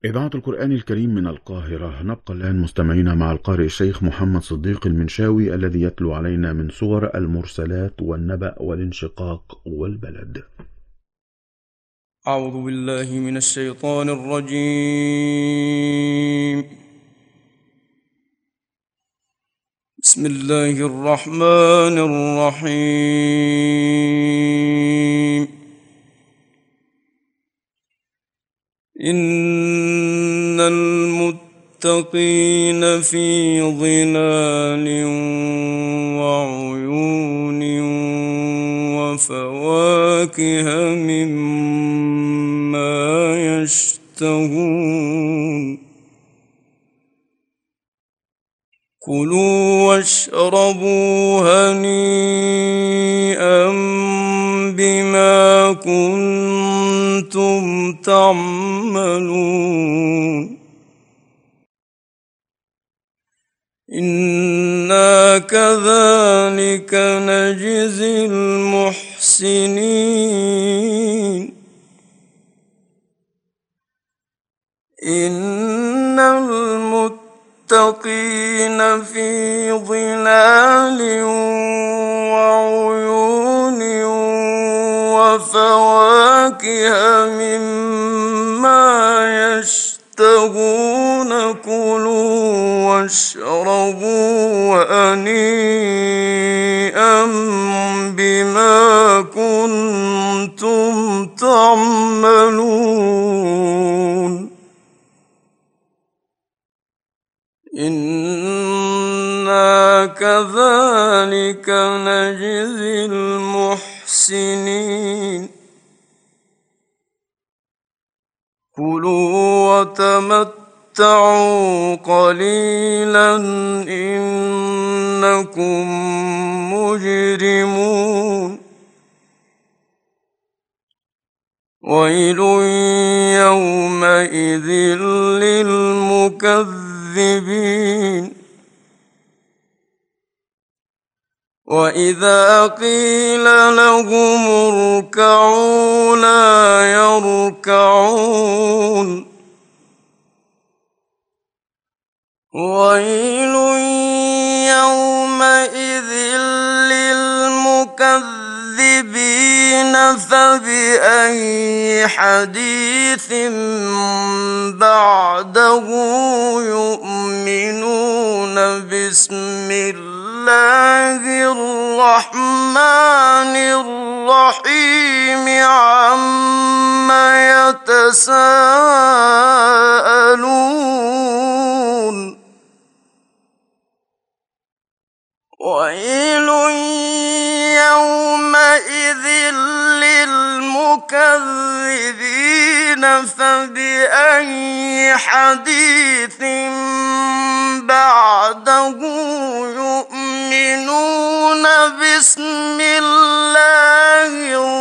إذاعة القرآن الكريم من القاهرة. نبقى الآن مستمعين مع القارئ الشيخ محمد صديق المنشاوي الذي يتلو علينا من سور المرسلات والنبأ والانشقاق والبلد. أعوذ بالله من الشيطان الرجيم. بسم الله الرحمن الرحيم. إن المتقين في ظلال وعيون وفواكه مما يشتهون. كلوا واشربوا هنيئا بما كنتم تعملون. إنا كذلك نجزي المحسنين. إن المتقين في ظلال وعيون وفواكه مما يشتهون. كلوا واشربوا هنيئا بما كنتم تعملون. إنا كذلك نجزي المحسنين. كلوا وتمتعوا قليلا إنكم مجرمون. ويل يومئذ للمكذبين. وإذا قيل لهم اركعوا لا يركعون. ويل يومئذ للمكذبين. فبأي حديث بعده يؤمنون. بسم الله الرحمن الرحيم. عما يتساءلون. ويل يومئذ للمكذبين. فبأي حديث بعده يؤمنون. بسم الله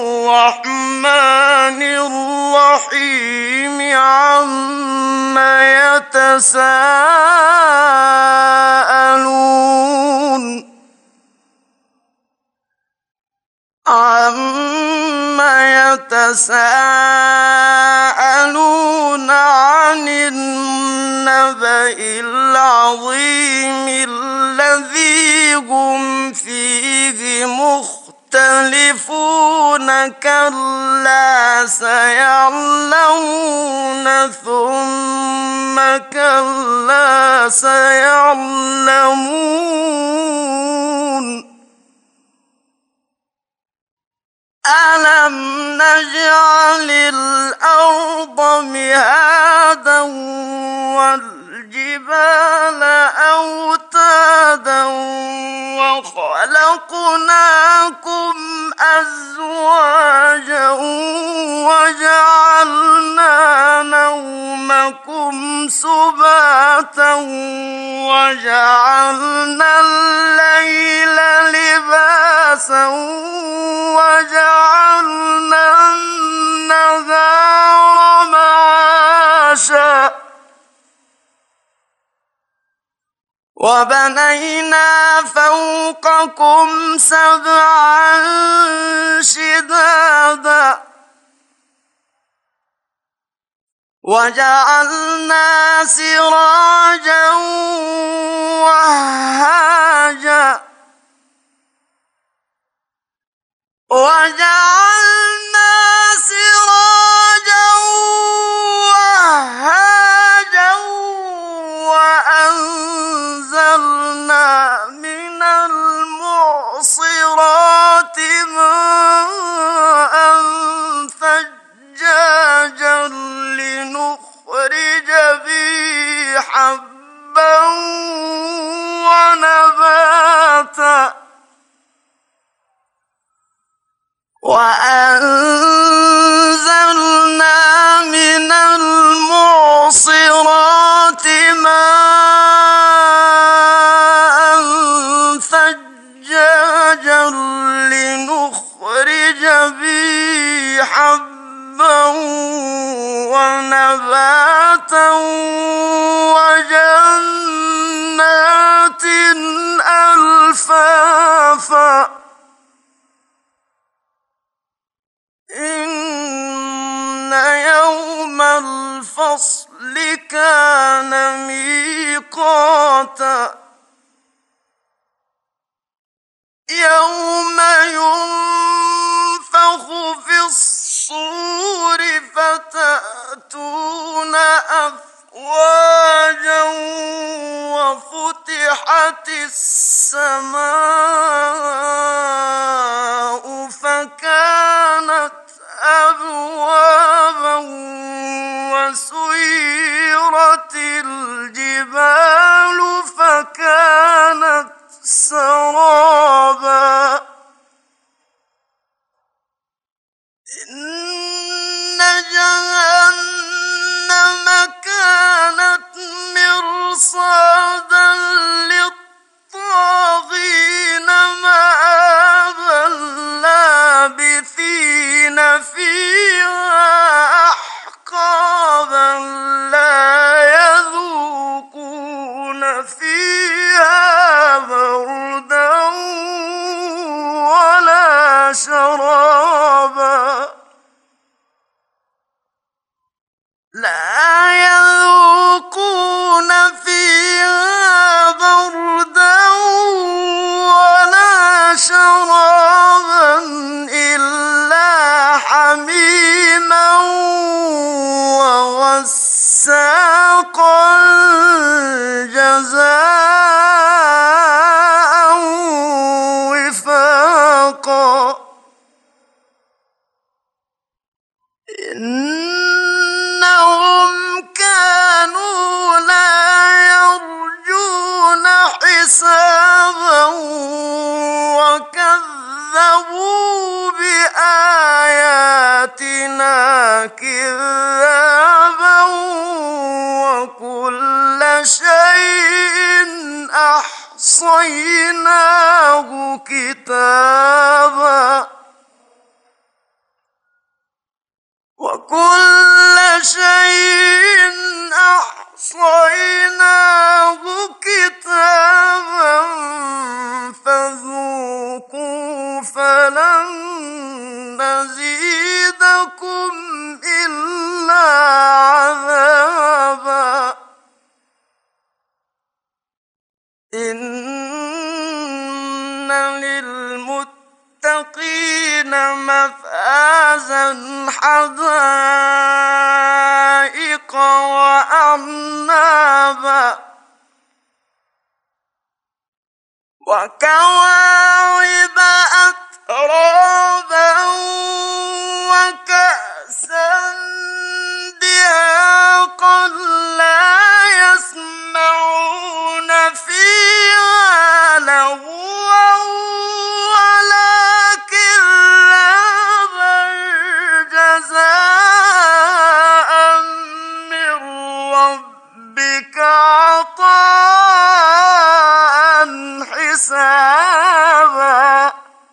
الرحمن الرحيم. عما يتساءلون. عن النبأ العظيم الذي هم فيه مختلفون. كلا سيعلمون ثم كلا سيعلمون. ألم نجعل الأرض مهادا والجبال أوتادا وخلقناكم أزواجا وجعلنا نومكم سباتا وجعلنا الليل لباسا وجعلنا النهار معاشا وبنينا فوقكم سبعا شدادا وجعلنا سراجا وهاجا وجعلنا سراجا وهاجا وأنزلنا من المعصرات ماء ثجاجا لنخرج به حبا ونباتا وأنزلنا من المعصرات ماء ثجاجا لنخرج به حبا ونباتا وجنات ألفافا إن يوم الفصل كان ميقاتا يوم ينفخ في الصور فتأتون أفواجا وفتحت السماء فكانت أبوابا وسيرت الجبال فكانت سرابا إن جهنم كانت مرصادا للطاغين مآبا لابثين فيها أحقابا لا يذوقون فيها بردا ولا شرابا لا يذوقون فيها بردا ولا شرابا إلا حميما وغساقا جزاء وفاقا إنهم كانوا لا يرجون حسابا وكذبوا بآياتنا كذابا وكل شيء أحصيناه كتابا وكل شيء أحصيناه كتابا فذوقوا فلن نزيدكم إلا عذابا إن للمتقين مفازا حدائق وأعنابا وكواعب أترابا وكأسا دهاقا لا يسمعون فيها لغوا ولا كذابا جزاء من ربك عطاء حسابا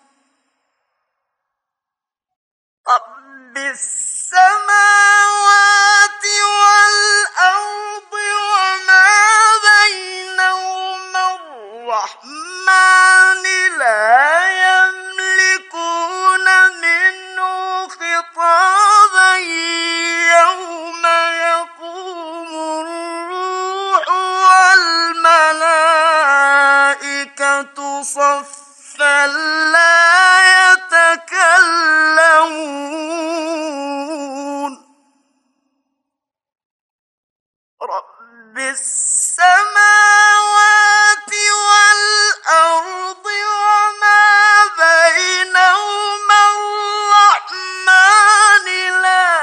رب السماوات والأرض وما بينهما الرحمن لا يملكون منه خطابا يوم يقوم صفا لا يتكلمون رب السماوات والأرض وما بينهما الرحمن لا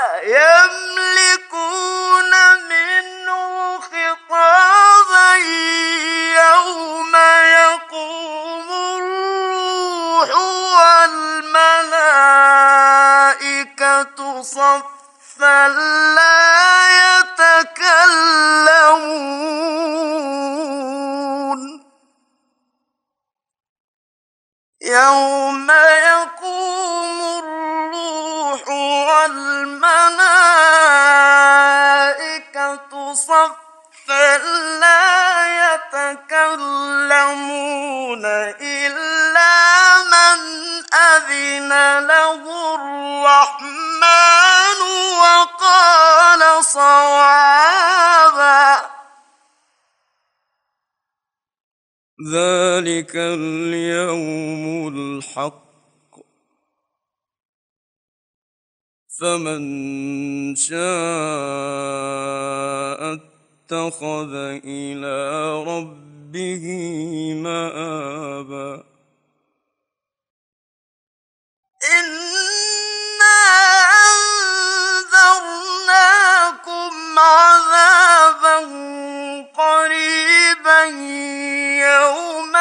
يملكون منه خطابا يوم يقوم الروح والملائكة صفا لا يتكلمون يوم يقوم الروح والملائكة صفا لا يتكلمون إلا من أذن له الرحمن وقال صوابا ذلك اليوم الحق فمن شاء اتخذ إلى ربه مآبا إنا أنذرناكم عذابا قريبا يوم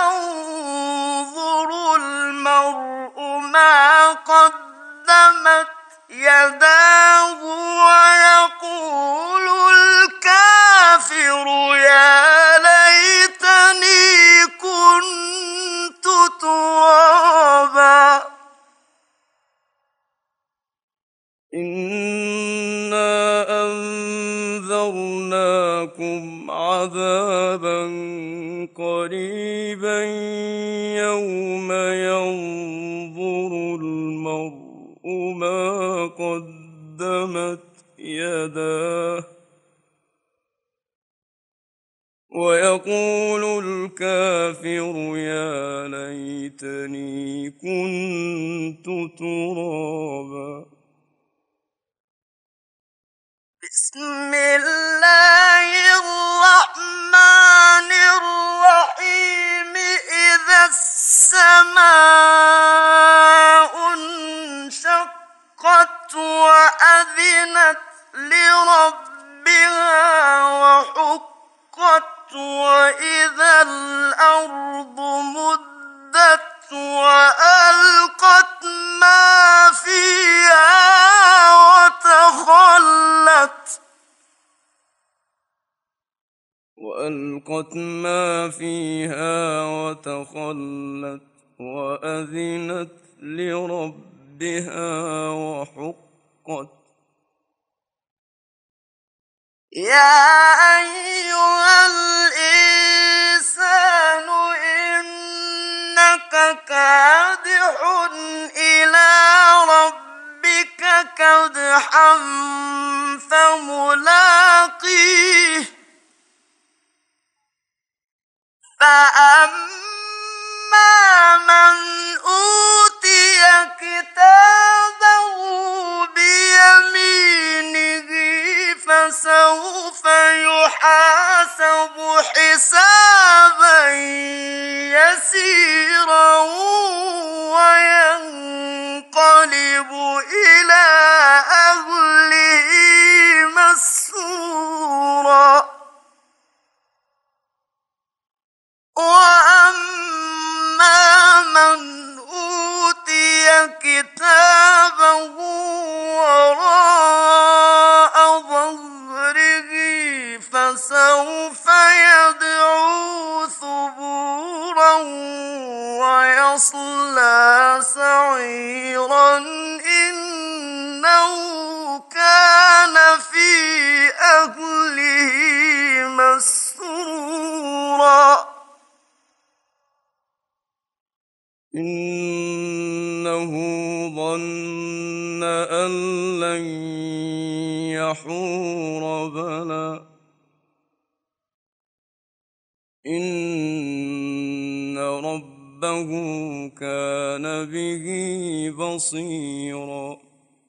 ينظر المرء ما قدمت يداه ويقول الكافر يا ليتني كنت ترابا إنا أنذرناكم عذابا قريبا يوم ينظر المرء ما قدمت يداه ويقول الكافر يا ليتني كنت ترابا بسم الله الرحمن الرحيم إذا السماء انشقت وأذنت لربها وحقت وإذا الأرض مدت وألقت ما فيها وتخلت وأذنت لربها وحقت يا أيها الإنسان إنك كادح إلى ربك كدحا فملاقيه فأما من أوتي كتابه بيمينه فسوف يحاسب حسابا يسيرا وينقلب إلى أهله مسرورا وأما من أوتي كتابه وراء ظهره فسوف يدعو ثبورا ويصلى سعيرا إنه كان في أهله مسرورا إنه ظن أن لن يحور بلى إن رب ربه كان به بصيرا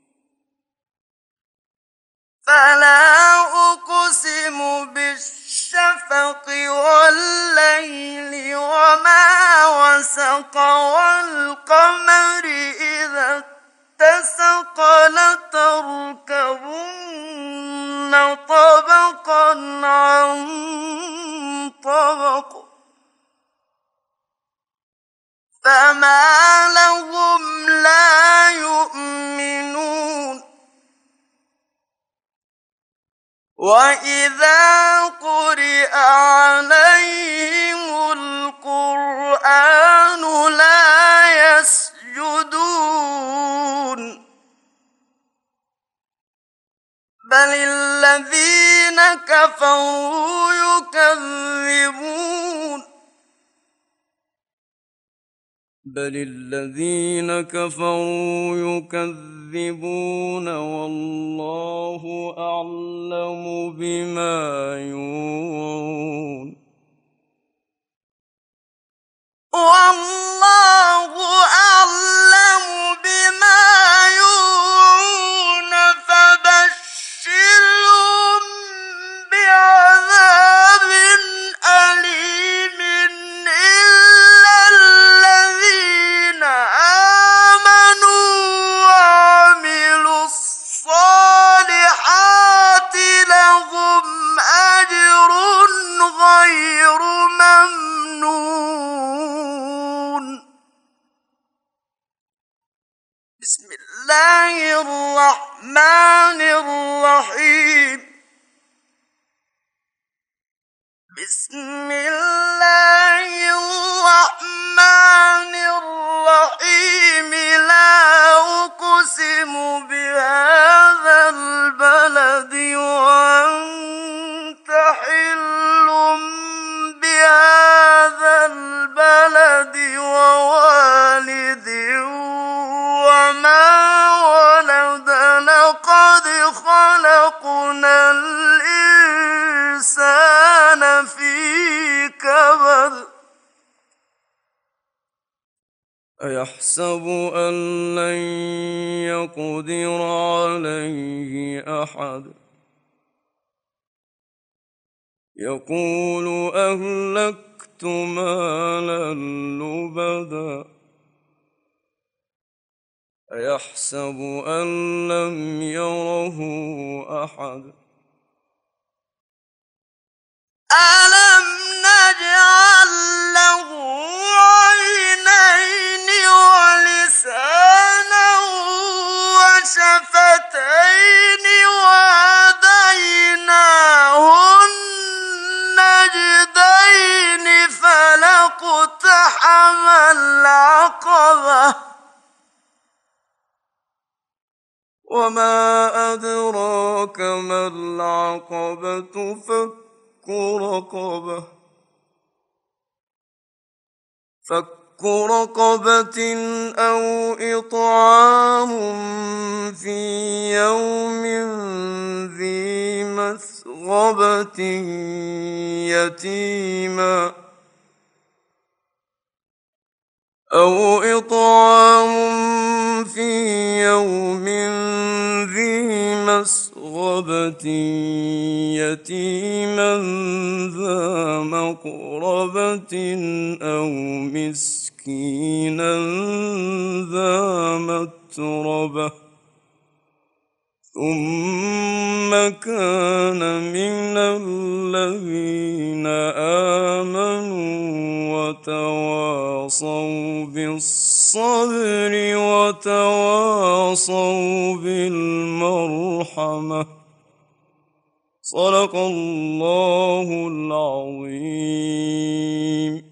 فلا أقسم بالشفق والليل وما وسق والقمر إذا اتسق لتركبن طبقا عن طبق فما لهم لا يؤمنون وإذا قرئ عليهم القرآن لا يسجدون بل الذين كفروا يكذبون والله أعلم بما يوعون والله أعلم بما يوعون فبشرهم بعذاب أليم إلا الذين آمنوا وعملوا الصالحات لهم أجر غير ممنون بسم الله الرحمن الرحيم بسم الله الرحمن الرحيم لا أقسم بهذا البلد وأنت حل بهذا البلد ووالد وما ولد لقد خلقنا الإنسان في كبد أيحسب أن لن يقدر عليه أحد يقول أهلكت مالا لبدا أيحسب أن لم يره أحد ألم نجعل له عينين ولسانا وشفتين وهديناه النجدين فلاقتحم العقبة وما أدراك ما العقبة فك رقبة أو إطعام في يوم ذي مسغبة يتيما أو إطعام في يوم ذي مسغبة يتيما ذا مقربة أو مسكينا ذا متربة ثم كان من الذين آمنوا وتواصوا بالصبر وتواصوا بالمرحمة صدق الله العظيم